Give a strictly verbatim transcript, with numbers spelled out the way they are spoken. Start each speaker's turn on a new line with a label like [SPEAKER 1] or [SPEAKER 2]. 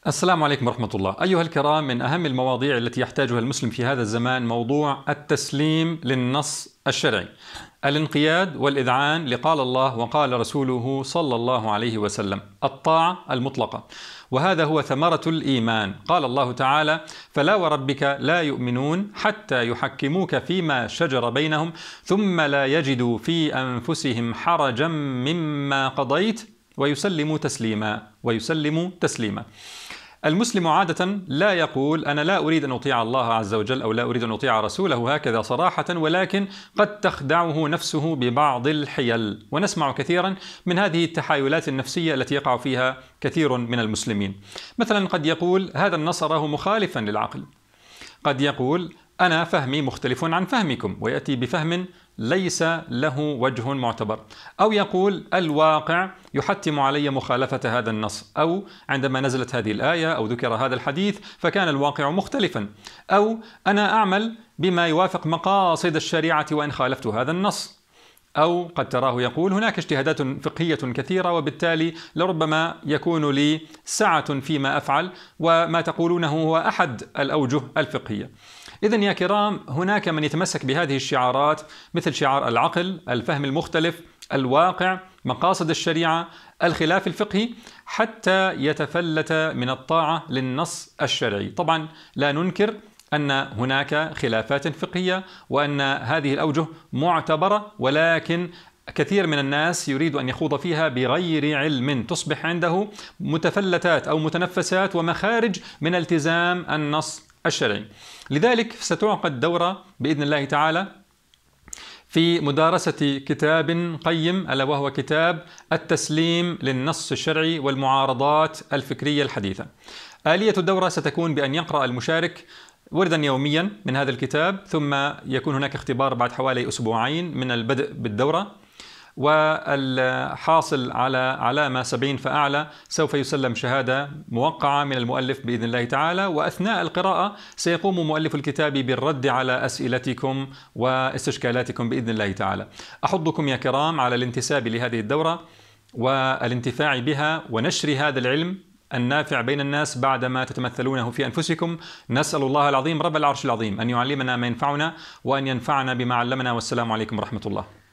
[SPEAKER 1] السلام عليكم ورحمة الله. أيها الكرام، من أهم المواضيع التي يحتاجها المسلم في هذا الزمان موضوع التسليم للنص الشرعي، الانقياد والإذعان لقال الله وقال رسوله صلى الله عليه وسلم، الطاعة المطلقة، وهذا هو ثمرة الإيمان. قال الله تعالى: فلا وربك لا يؤمنون حتى يحكموك فيما شجر بينهم ثم لا يجدوا في أنفسهم حرجا مما قضيت ويسلموا تسليما ويسلموا تسليما. المسلم عادة لا يقول أنا لا أريد أن أطيع الله عز وجل أو لا أريد أن أطيع رسوله هكذا صراحة، ولكن قد تخدعه نفسه ببعض الحيل، ونسمع كثيرا من هذه التحايلات النفسية التي يقع فيها كثير من المسلمين. مثلا قد يقول هذا النص أراه مخالفا للعقل، قد يقول أنا فهمي مختلف عن فهمكم، ويأتي بفهم ليس له وجه معتبر، أو يقول الواقع يحتم علي مخالفة هذا النص، أو عندما نزلت هذه الآية أو ذكر هذا الحديث فكان الواقع مختلفا، أو أنا أعمل بما يوافق مقاصد الشريعة وإن خالفت هذا النص، أو قد تراه يقول هناك اجتهادات فقهية كثيرة وبالتالي لربما يكون لي سعة فيما أفعل، وما تقولونه هو أحد الأوجه الفقهية. إذن يا كرام، هناك من يتمسك بهذه الشعارات مثل شعار العقل، الفهم المختلف، الواقع، مقاصد الشريعة، الخلاف الفقهي، حتى يتفلت من الطاعة للنص الشرعي. طبعا لا ننكر أن هناك خلافات فقهية وأن هذه الأوجه معتبرة، ولكن كثير من الناس يريد أن يخوض فيها بغير علم، تصبح عنده متفلتات أو متنفسات ومخارج من التزام النص الشرعي. لذلك ستعقد دورة بإذن الله تعالى في مدارسة كتاب قيم، ألا وهو كتاب التسليم للنص الشرعي والمعارضات الفكرية الحديثة. آلية الدورة ستكون بأن يقرأ المشارك وردا يوميا من هذا الكتاب، ثم يكون هناك اختبار بعد حوالي أسبوعين من البدء بالدورة، والحاصل على علامة سبعين فأعلى سوف يسلم شهادة موقعة من المؤلف بإذن الله تعالى. وأثناء القراءة سيقوم مؤلف الكتاب بالرد على أسئلتكم واستشكالاتكم بإذن الله تعالى. أحضكم يا كرام على الانتساب لهذه الدورة والانتفاع بها ونشر هذا العلم النافع بين الناس بعدما تتمثلونه في أنفسكم. نسأل الله العظيم رب العرش العظيم أن يعلمنا ما ينفعنا وأن ينفعنا بما علمنا، والسلام عليكم ورحمة الله.